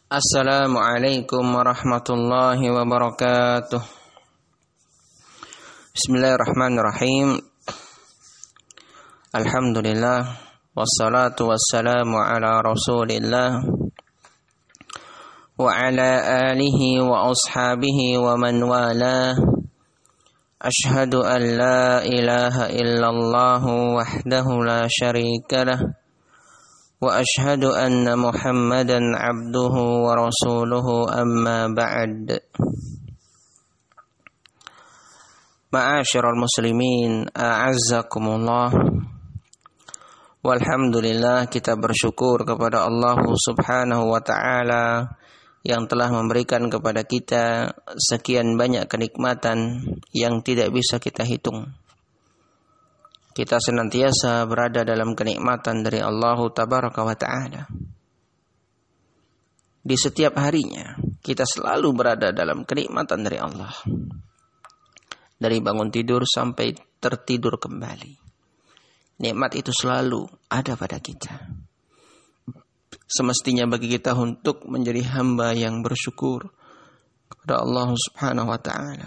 Assalamualaikum warahmatullahi wabarakatuh. Bismillahirrahmanirrahim. Alhamdulillah, wassalatu wassalamu ala rasulillah wa ala alihi wa ashabihi wa man walah. Ashhadu an la ilaha illallah wahdahu la syarika lah wa ashhadu anna Muhammadan abduhu wa rasuluhu amma ba'd. Ma'asyiral muslimin, a'azzakumullah. Walhamdulillah, kita bersyukur kepada Allah Subhanahu wa ta'ala yang telah memberikan kepada kita sekian banyak kenikmatan yang tidak bisa kita hitung. Kita senantiasa berada dalam kenikmatan dari Allah Tabaraka wa Ta'ala. Di setiap harinya kita selalu berada dalam kenikmatan dari Allah. Dari bangun tidur sampai tertidur kembali, nikmat itu selalu ada pada kita. Semestinya bagi kita untuk menjadi hamba yang bersyukur kepada Allah Subhanahu wa Ta'ala.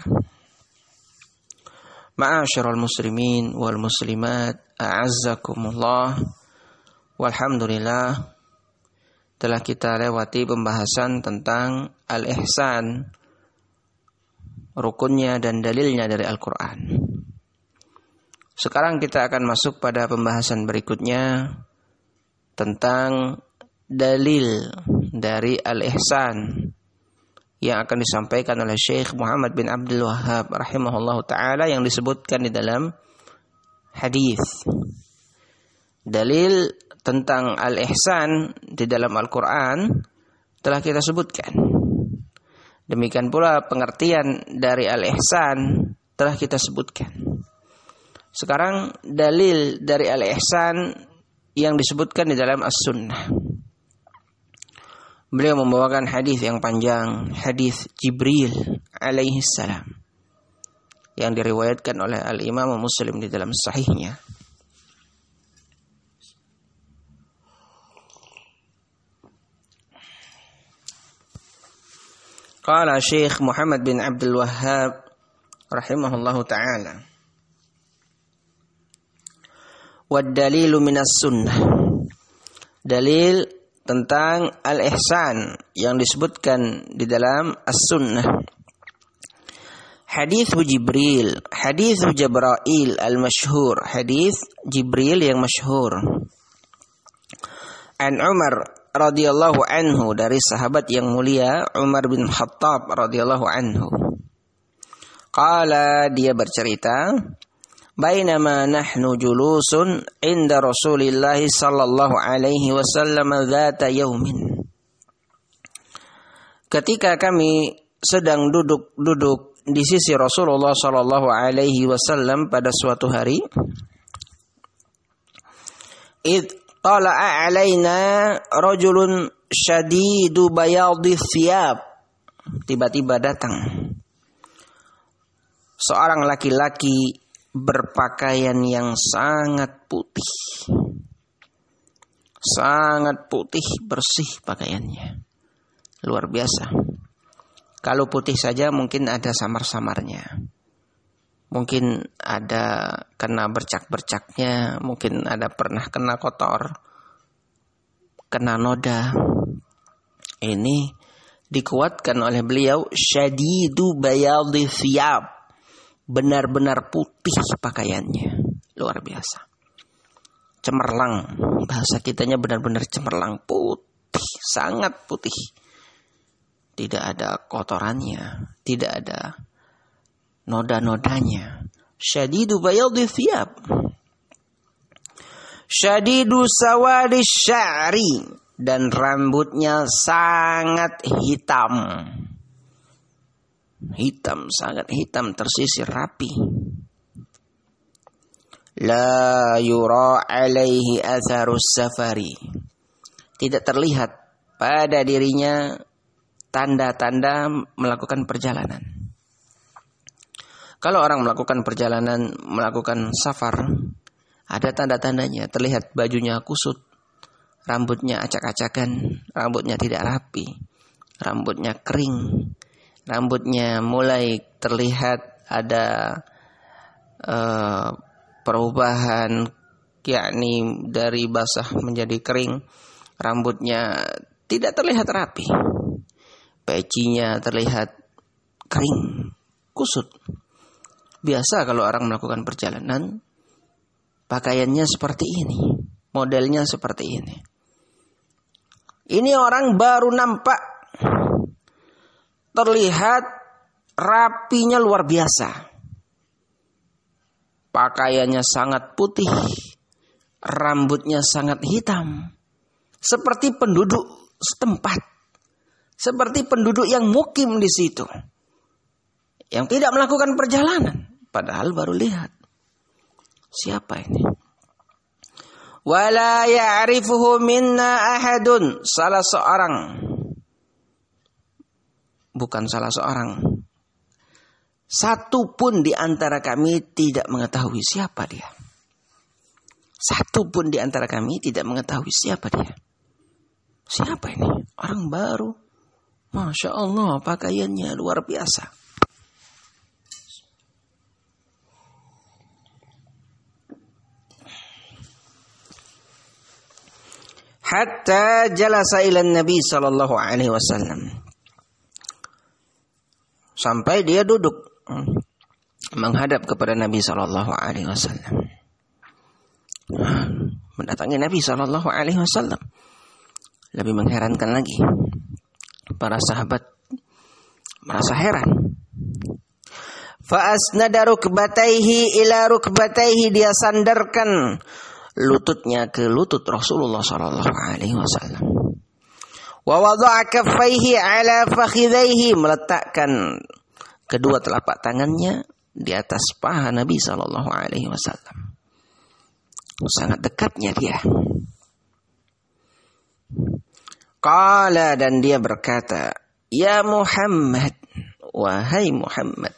Ma'asyiral muslimin wal muslimat, a'azzakumullah. Walhamdulillah, telah kita lewati pembahasan tentang al-ihsan, rukunnya dan dalilnya dari Al-Quran. Sekarang kita akan masuk pada pembahasan berikutnya tentang dalil dari al-ihsan yang akan disampaikan oleh Syekh Muhammad bin Abdul Wahhab rahimahullahu ta'ala, yang disebutkan di dalam hadis. Dalil tentang al-ihsan di dalam Al-Quran telah kita sebutkan. Demikian pula pengertian dari al-ihsan telah kita sebutkan. Sekarang dalil dari al-ihsan yang disebutkan di dalam As-Sunnah. Beliau membawakan hadis yang panjang, hadis Jibril alaihi salam, yang diriwayatkan oleh Al-Imam Muslim di dalam sahihnya. Qala Syekh Muhammad bin Abdul Wahhab rahimahullahu ta'ala, wad dalilu minas sunnah. Dalil tentang al-ihsan yang disebutkan di dalam as-sunnah. Hadis Jibril, hadis Jibril al-masyhur, hadis Jibril yang masyhur. An Umar radhiyallahu anhu, dari sahabat yang mulia Umar bin Khattab radhiyallahu anhu. Qala, dia bercerita, bainama nahnu julusun inda Rasulillah sallallahu alaihi wasallam dzata yaumin. Ketika kami sedang duduk di sisi Rasulullah sallallahu alaihi wasallam pada suatu hari, id tala'a alaina rajulun syadidu bayadhi thiyab. Tiba-tiba datang seorang laki-laki berpakaian yang sangat putih. Sangat putih, bersih pakaiannya. Luar biasa. Kalau putih saja mungkin ada samar-samarnya. Mungkin ada kena bercak-bercaknya. Mungkin ada pernah kena kotor, kena noda. Ini dikuatkan oleh beliau, syadidu bayadhi thiyab. Benar-benar putih pakaiannya, luar biasa. Cemerlang, bahasa kitanya benar-benar cemerlang, putih, sangat putih. Tidak ada kotorannya, tidak ada noda-nodanya. Syadidu bayadhi thiyab, syadidu sawadi sya'ri, dan rambutnya sangat hitam. Hitam, sangat hitam, tersisir rapi. La yura alaihi atharus safari, tidak terlihat pada dirinya tanda-tanda melakukan perjalanan. Kalau orang melakukan perjalanan, melakukan safar, ada tanda-tandanya. Terlihat bajunya kusut, rambutnya acak-acakan, rambutnya tidak rapi, rambutnya kering, rambutnya mulai terlihat ada perubahan, yakni dari basah menjadi kering, rambutnya tidak terlihat rapi, pecinya terlihat kering, kusut. Biasa kalau orang melakukan perjalanan, pakaiannya seperti ini, modelnya seperti ini. Ini orang baru nampak, terlihat rapinya luar biasa. Pakaiannya sangat putih, rambutnya sangat hitam. Seperti penduduk setempat. Seperti penduduk yang mukim di situ. Yang tidak melakukan perjalanan. Padahal baru lihat. Siapa ini? Wala ya'rifuhu minna ahadun. Salah seorang. Bukan salah seorang. Satu pun di antara kami tidak mengetahui siapa dia. Satu pun di antara kami tidak mengetahui siapa dia. Siapa ini? Orang baru. Masya Allah, pakaiannya luar biasa. Hatta jalasa ila Nabi sallallahu alaihi wasallam. Sampai dia duduk menghadap kepada Nabi sallallahu alaihi wasallam. Mendatangi Nabi sallallahu alaihi wasallam. Lebih mengherankan lagi. Para sahabat merasa heran. Fa asnada rukbatayhi ila rukbatayhi, dia sandarkan lututnya ke lutut Rasulullah sallallahu alaihi wasallam. Wa wada'a kaffaihi ala fakhidhaihi, meletakkan kedua telapak tangannya di atas paha Nabi sallallahu alaihi wasallam. Sangat dekatnya dia. Qala, dan dia berkata, ya Muhammad, wahai Muhammad,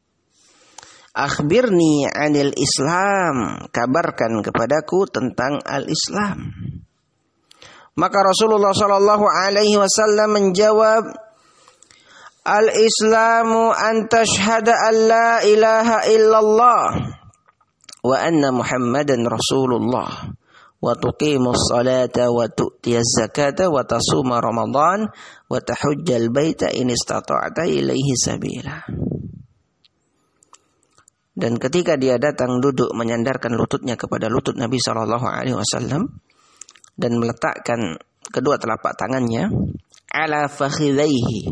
akhbirni anil Islam, kabarkan kepadaku tentang al-Islam. Maka Rasulullah sallallahu alaihi wasallam menjawab, al-Islamu an tashhada an la ilaha illallah wa anna Muhammadan Rasulullah wa tuqimus salata wa tu'tiyaz zakata wa tasuma Ramadan wa tahujjal baita in istata'ta ilaihi sabila. Dan ketika dia datang duduk menyandarkan lututnya kepada lutut Nabi sallallahu alaihi wasallam dan meletakkan kedua telapak tangannya ala fakhidhaihi,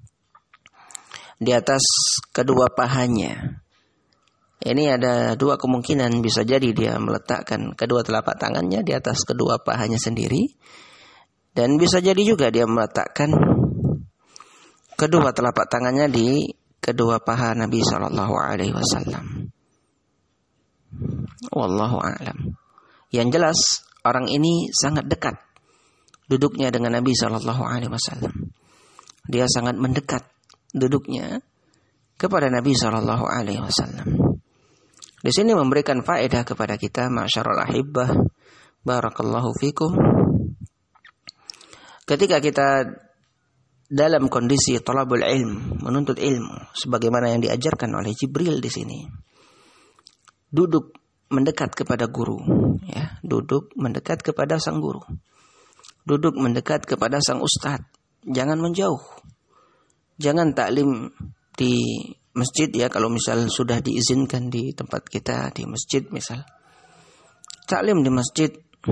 di atas kedua pahanya. Ini ada dua kemungkinan, bisa jadi dia meletakkan kedua telapak tangannya di atas kedua pahanya sendiri, dan bisa jadi juga dia meletakkan kedua telapak tangannya di kedua paha Nabi sallallahu alaihi wasallam. Wallahu a'lam. Yang jelas orang ini sangat dekat duduknya dengan Nabi sallallahu alaihi wasallam. Dia sangat mendekat duduknya kepada Nabi sallallahu alaihi wasallam. Di sini memberikan faedah kepada kita, ma'syarul ahibbah, barakallahu fikum. Ketika kita dalam kondisi talabul ilm, menuntut ilmu sebagaimana yang diajarkan oleh Jibril di sini. Duduk mendekat kepada guru, ya, duduk mendekat kepada sang guru. Duduk mendekat kepada sang ustadz, jangan menjauh. Jangan taklim di masjid, ya, kalau misal sudah diizinkan di tempat kita di masjid misal. Taklim di masjid,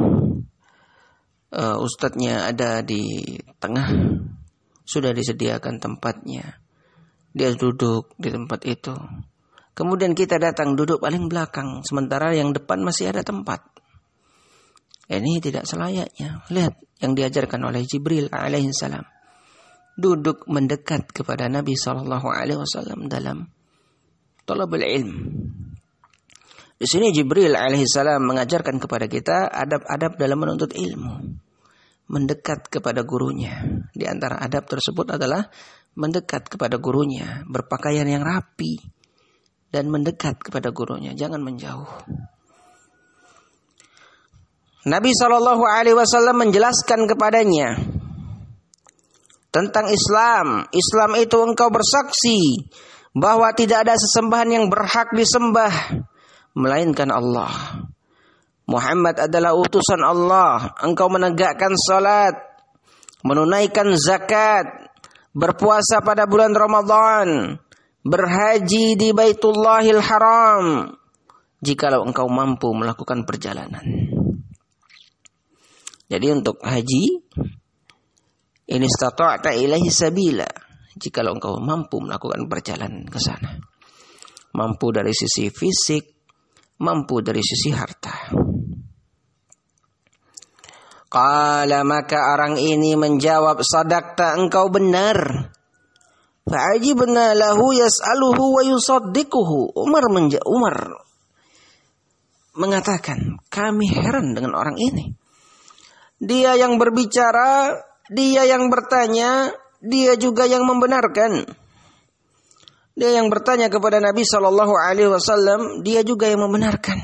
ustadznya ada di tengah, sudah disediakan tempatnya. Dia duduk di tempat itu. Kemudian kita datang duduk paling belakang, sementara yang depan masih ada tempat. Ini tidak selayaknya. Lihat yang diajarkan oleh Jibril alaihissalam. Duduk mendekat kepada Nabi sallallahu alaihi wasallam dalam talabul ilm. Di sini Jibril alaihissalam mengajarkan kepada kita adab-adab dalam menuntut ilmu. Mendekat kepada gurunya. Di antara adab tersebut adalah mendekat kepada gurunya, berpakaian yang rapi, dan mendekat kepada gurunya, jangan menjauh. Nabi sallallahu alaihi wasallam menjelaskan kepadanya tentang Islam. Islam itu engkau bersaksi bahwa tidak ada sesembahan yang berhak disembah melainkan Allah. Muhammad adalah utusan Allah. Engkau menegakkan salat, menunaikan zakat, berpuasa pada bulan Ramadan, berhaji di Baitullahil Haram, jikalau engkau mampu melakukan perjalanan. Jadi untuk haji, in istata'ta ilaihi sabila, jikalau engkau mampu melakukan perjalanan ke sana. Mampu dari sisi fisik, mampu dari sisi harta. Qala, maka orang ini menjawab, sadaqta, engkau benar. Fa'ajibna lahu yas'aluhu wa yusaddiquhu. Umar mengatakan, kami heran dengan orang ini. Dia yang berbicara, dia yang bertanya, dia juga yang membenarkan. Dia yang bertanya kepada Nabi SAW, dia juga yang membenarkan.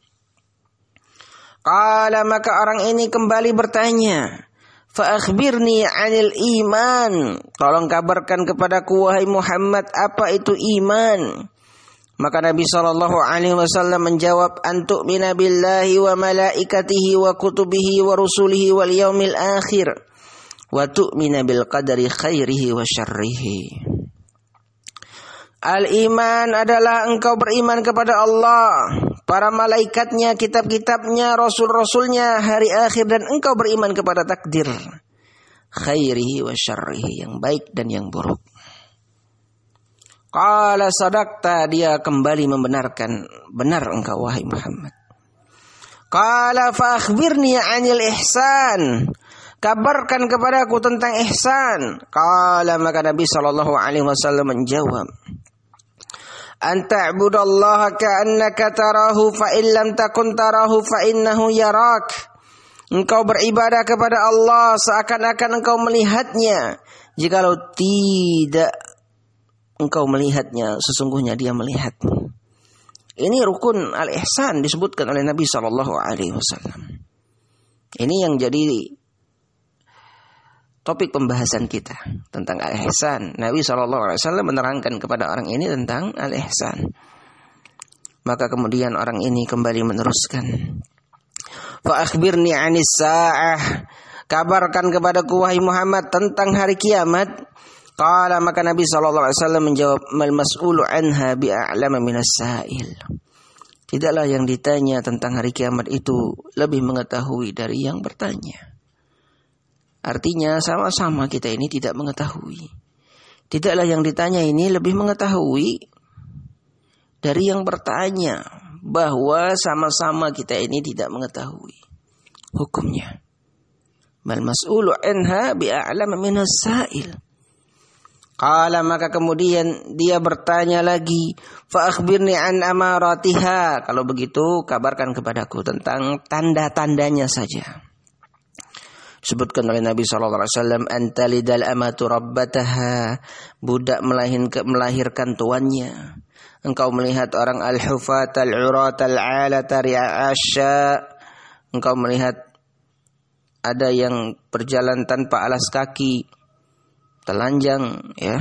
Qala, maka orang ini kembali bertanya, fa akhbirni 'anil iman. Tolong kabarkan kepadaku wahai Muhammad, apa itu iman? Maka Nabi SAW menjawab, antu'mina billahi wa malaikatihi wa kutubihi wa rusulihi wal yaumil akhir wa tu'mina bil qadari khairihi wa syarrihi. Al-iman adalah engkau beriman kepada Allah, para malaikatnya, kitab-kitabnya, rasul-rasulnya, hari akhir, dan engkau beriman kepada takdir khairihi wa syarrihi, yang baik dan yang buruk. Qala sadaqta, dia kembali membenarkan, benar engkau wahai Muhammad. Qala fa akhbirni 'anil ihsan, kabarkan kepadaku tentang ihsan. Qala, maka Nabi SAW menjawab, anta ta'budallaha ka'annaka tarahu fa in lam takun tarahu fa innahu yarak. Engkau beribadah kepada Allah seakan-akan engkau melihatnya. Jikalau tidak engkau melihatnya, sesungguhnya dia melihatmu. Ini rukun al-ihsan disebutkan oleh Nabi SAW. Ini yang jadi topik pembahasan kita tentang al-ihsan. Nabi SAW menerangkan kepada orang ini tentang al-ihsan. Maka kemudian orang ini kembali meneruskan, fa akhbirni 'anis sa'ah, kabarkan kepadaku wahai Muhammad tentang hari kiamat. Qala, maka Nabi SAW menjawab, mal mas'ulu anha bi'a'lama minas sa'il. Tidaklah yang ditanya tentang hari kiamat itu lebih mengetahui dari yang bertanya. Artinya sama-sama kita ini tidak mengetahui. Tidaklah yang ditanya ini lebih mengetahui dari yang bertanya, bahwa sama-sama kita ini tidak mengetahui hukumnya. Mal mas'ulu anha bi'a'lama minas sa'il. Qala, maka kemudian dia bertanya lagi, fa akhbirni an amaratiha. Kalau begitu kabarkan kepadaku tentang tanda-tandanya saja. Disebutkan oleh Nabi SAW, antalidal amatu rabbataha, budak melahirkan tuannya. Engkau melihat orang al-hufat al-urat al-alata ri'asya. Engkau melihat ada yang berjalan tanpa alas kaki, telanjang, ya.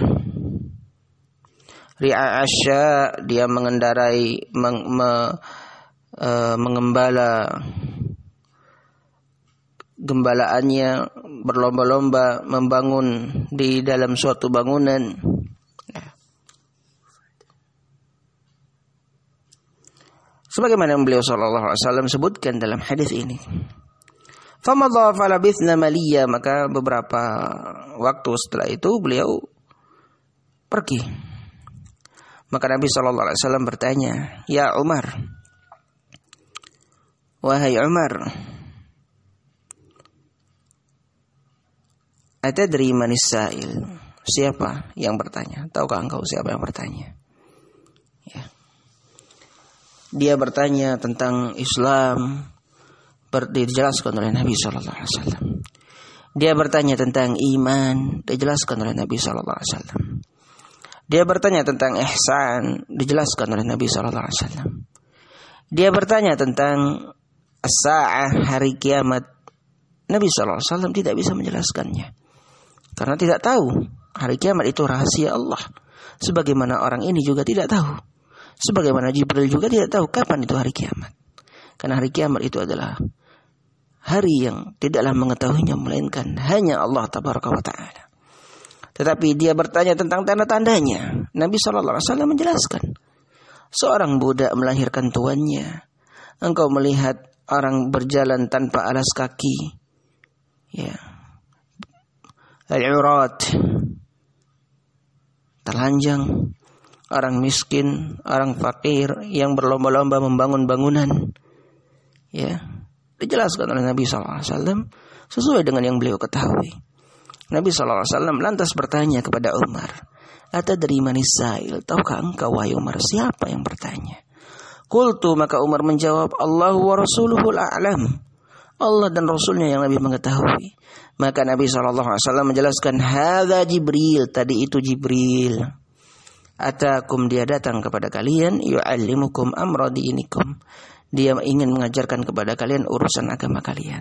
Ri'asya, dia mengendarai, mengembala gembalaannya, berlomba-lomba membangun di dalam suatu bangunan. Sebagaimana beliau SAW sebutkan dalam hadis ini. Famadha falabithna maliya, maka beberapa waktu setelah itu beliau pergi. Maka Nabi SAW bertanya, ya Umar, wahai Umar, atadri manis sa'il, siapa yang bertanya? Tahukah engkau siapa yang bertanya? Ya. Dia bertanya tentang Islam, dijelaskan oleh Nabi SAW. Dia bertanya tentang iman, dijelaskan oleh Nabi SAW. Dia bertanya tentang ihsan, dijelaskan oleh Nabi SAW. Dia bertanya tentang as-sa'ah, hari kiamat. Nabi SAW tidak bisa menjelaskannya. Karena tidak tahu hari kiamat itu rahasia Allah. Sebagaimana orang ini juga tidak tahu. Sebagaimana Jibril juga tidak tahu kapan itu hari kiamat. Karena hari kiamat itu adalah hari yang tidaklah mengetahuinya melainkan hanya Allah Tabaraka wa Ta'ala. Tetapi dia bertanya tentang tanda-tandanya. Nabi SAW menjelaskan. Seorang budak melahirkan tuannya. Engkau melihat orang berjalan tanpa alas kaki. Ya. Al-urat. Telanjang. Orang miskin, orang fakir yang berlomba-lomba membangun bangunan. Ya. Dijelaskan oleh Nabi SAW sesuai dengan yang beliau ketahui. Nabi SAW lantas bertanya kepada Umar, "Atadri manis sa'il?" Tahukah engkau wahai Umar siapa yang bertanya? Qultu, maka Umar menjawab, "Allahu wa rasuluhul a'lam." Allah dan Rasulnya yang lebih mengetahui. Maka Nabi SAW menjelaskan, "Hadza Jibril." Tadi itu Jibril. "Atakum," dia datang kepada kalian, "yu'allimukum amra dinikum." Dia ingin mengajarkan kepada kalian urusan agama kalian.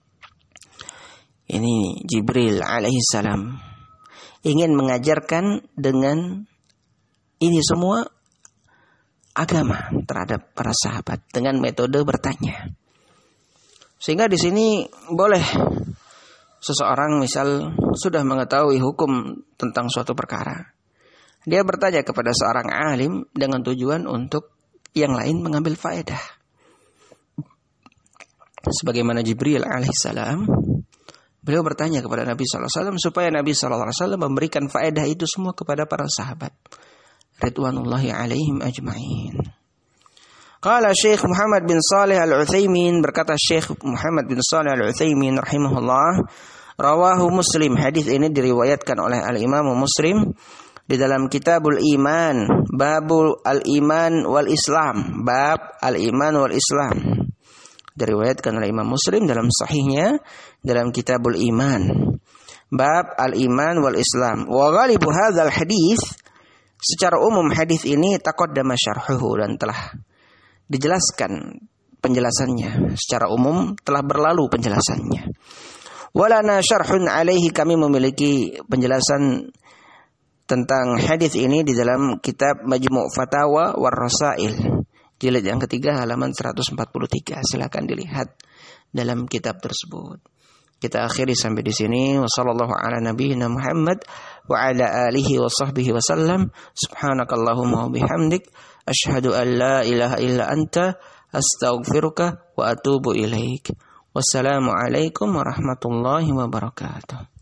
Ini Jibril alaihissalam ingin mengajarkan dengan ini semua agama terhadap para sahabat dengan metode bertanya. Sehingga di sini boleh seseorang misal sudah mengetahui hukum tentang suatu perkara. Dia bertanya kepada seorang alim dengan tujuan untuk yang lain mengambil faedah. Sebagaimana Jibril alaihissalam, beliau bertanya kepada Nabi SAW supaya Nabi SAW memberikan faedah itu semua kepada para sahabat. Ridwanullahi alaihim ajma'in. Qala Syekh Muhammad bin Salih Al-Utsaimin, berkata Syekh Muhammad bin Salih Al-Utsaimin rahimahullah, rawahu Muslim. Hadis ini diriwayatkan oleh Al-Imam Muslim di dalam Kitabul Iman, Babul Al-Iman wal Islam, bab Al-Iman wal Islam. Diriwayatkan oleh Imam Muslim dalam sahihnya dalam Kitabul Iman, bab Al-Iman wal Islam. Wa ghalibu hadzal hadis, secara umum hadis ini taqaddama syarhuhu, dan telah dijelaskan penjelasannya secara umum, telah berlalu penjelasannya. Walana syarhun alaihi, kami memiliki penjelasan tentang hadis ini di dalam kitab Majmu' Fatawa war Rasail, jilid yang ketiga halaman 143. Silakan dilihat dalam kitab tersebut. Kita akhiri sampai di sini. Wassallallahu ala nabiyyina Muhammad wa ala alihi wa sahbihi wa sallam. Subhanakallahumma wa bihamdik, asyhadu an la ilaha illa anta, astaghfiruka wa atubu ilaik. Wassalamu alaikum warahmatullahi wabarakatuh.